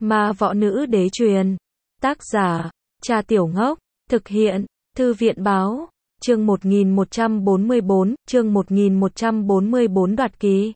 Ma võ nữ đế truyền. Tác giả, Cha Tiểu Ngốc. Thực hiện, Thư viện báo. Chương 1144, chương 1144 đoạt kỳ.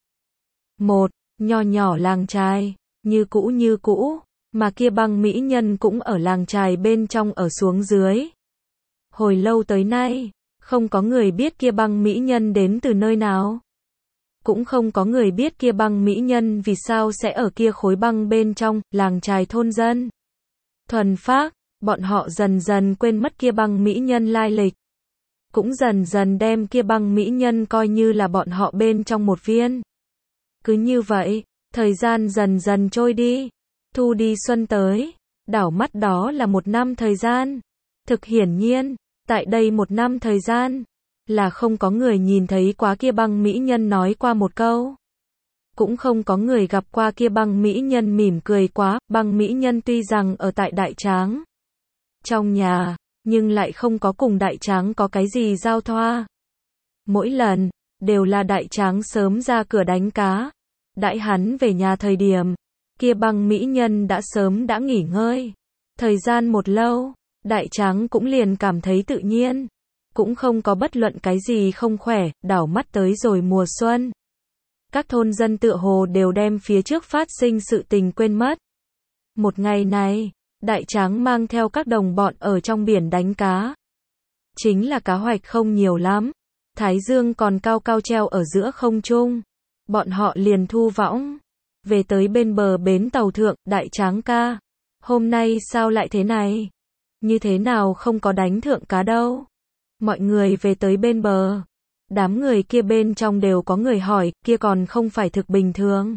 1. Nho nhỏ làng trài, như cũ, mà kia băng mỹ nhân cũng ở làng trài bên trong ở xuống dưới. Hồi lâu tới nay, không có người biết kia băng mỹ nhân đến từ nơi nào. Cũng không có người biết kia băng mỹ nhân vì sao sẽ ở kia khối băng bên trong, làng trài thôn dân. Thuần phác, bọn họ dần dần quên mất kia băng mỹ nhân lai lịch. Cũng dần dần đem kia băng mỹ nhân coi như là bọn họ bên trong một viên. Cứ như vậy, thời gian dần dần trôi đi. Thu đi xuân tới, đảo mắt đó là 1 năm thời gian. Thực hiển nhiên, tại đây 1 năm thời gian, là không có người nhìn thấy quá kia băng mỹ nhân nói qua một câu. Cũng không có người gặp qua kia băng mỹ nhân mỉm cười quá. Băng mỹ nhân tuy rằng ở tại Đại Tráng trong nhà, nhưng lại không có cùng Đại Tráng có cái gì giao thoa. Mỗi lần, đều là Đại Tráng sớm ra cửa đánh cá. Đãi hắn về nhà thời điểm, kia băng mỹ nhân đã sớm đã nghỉ ngơi. Thời gian một lâu, Đại Tráng cũng liền cảm thấy tự nhiên. Cũng không có bất luận cái gì không khỏe, đảo mắt tới rồi mùa xuân. Các thôn dân tựa hồ đều đem phía trước phát sinh sự tình quên mất. Một ngày này, Đại Tráng mang theo các đồng bọn ở trong biển đánh cá. Chính là cá hoạch không nhiều lắm. Thái dương còn cao cao treo ở giữa không trung. Bọn họ liền thu võng. Về tới bên bờ bến tàu thượng. Đại Tráng ca, hôm nay sao lại thế này? Như thế nào không có đánh thượng cá đâu? Mọi người về tới bên bờ. Đám người kia bên trong đều có người hỏi, kia còn không phải thực bình thường.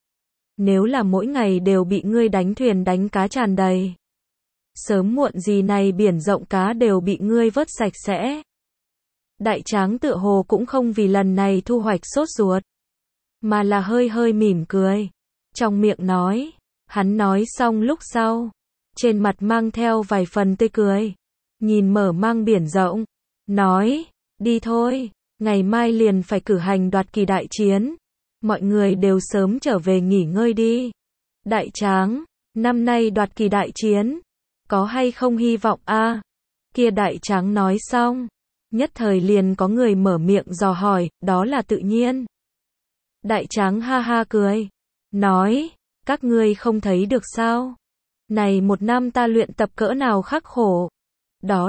Nếu là mỗi ngày đều bị ngươi đánh thuyền đánh cá tràn đầy. Sớm muộn gì này biển rộng cá đều bị ngươi vớt sạch sẽ. Đại Tráng tựa hồ cũng không vì lần này thu hoạch sốt ruột. Mà là hơi hơi mỉm cười. Trong miệng nói. Hắn nói xong lúc sau. Trên mặt mang theo vài phần tươi cười. Nhìn mở mang biển rộng. Nói. Đi thôi. Ngày mai liền phải cử hành đoạt kỳ đại chiến. Mọi người đều sớm trở về nghỉ ngơi đi. Đại Tráng, năm nay đoạt kỳ đại chiến, có hay không hy vọng a? Kia Đại Tráng nói xong, nhất thời liền có người mở miệng dò hỏi, đó là tự nhiên. Đại Tráng ha ha cười, nói, các ngươi không thấy được sao? Này 1 năm ta luyện tập cỡ nào khắc khổ. Đó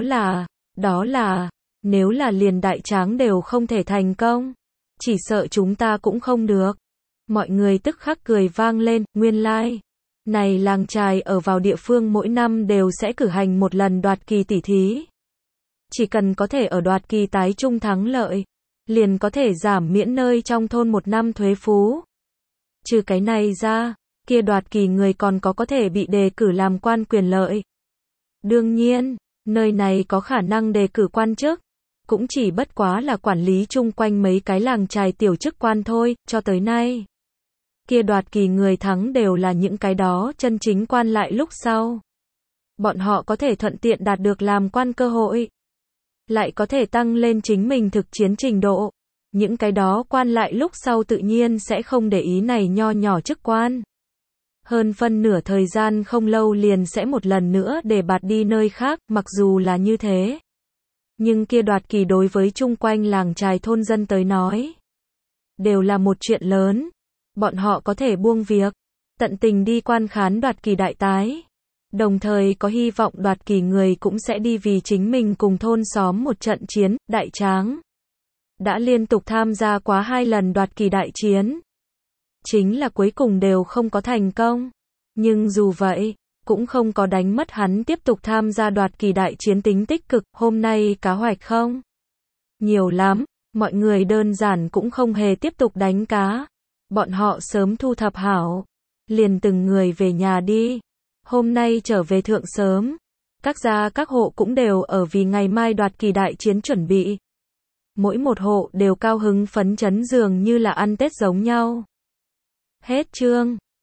là, nếu là liền Đại Tráng đều không thể thành công, chỉ sợ chúng ta cũng không được. Mọi người tức khắc cười vang lên, nguyên lai. Này làng trài ở vào địa phương mỗi năm đều sẽ cử hành một lần đoạt kỳ tỷ thí. Chỉ cần có thể ở đoạt kỳ tái trung thắng lợi, liền có thể giảm miễn nơi trong thôn 1 năm thuế phú. Trừ cái này ra, kia đoạt kỳ người còn có thể bị đề cử làm quan quyền lợi. Đương nhiên, nơi này có khả năng đề cử quan chức. Cũng chỉ bất quá là quản lý chung quanh mấy cái làng trài tiểu chức quan thôi, cho tới nay. Kia đoạt kỳ người thắng đều là những cái đó chân chính quan lại lúc sau. Bọn họ có thể thuận tiện đạt được làm quan cơ hội. Lại có thể tăng lên chính mình thực chiến trình độ. Những cái đó quan lại lúc sau tự nhiên sẽ không để ý này nho nhỏ chức quan. Hơn phân nửa thời gian không lâu liền sẽ một lần nữa để bạt đi nơi khác, mặc dù là như thế. Nhưng kia đoạt kỳ đối với chung quanh làng trài thôn dân tới nói, đều là một chuyện lớn. Bọn họ có thể buông việc, tận tình đi quan khán đoạt kỳ đại tái. Đồng thời có hy vọng đoạt kỳ người cũng sẽ đi vì chính mình cùng thôn xóm một trận chiến. Đại Tráng đã liên tục tham gia quá 2 lần đoạt kỳ đại chiến. Chính là cuối cùng đều không có thành công. Nhưng dù vậy, cũng không có đánh mất hắn tiếp tục tham gia đoạt kỳ đại chiến tính tích cực. Hôm nay cá hoạch không nhiều lắm, mọi người đơn giản cũng không hề tiếp tục đánh cá. Bọn họ sớm thu thập hảo, liền từng người về nhà đi. Hôm nay trở về thượng sớm, các gia các hộ cũng đều ở vì ngày mai đoạt kỳ đại chiến chuẩn bị. Mỗi một hộ đều cao hứng phấn chấn dường như là ăn Tết giống nhau. Hết chương.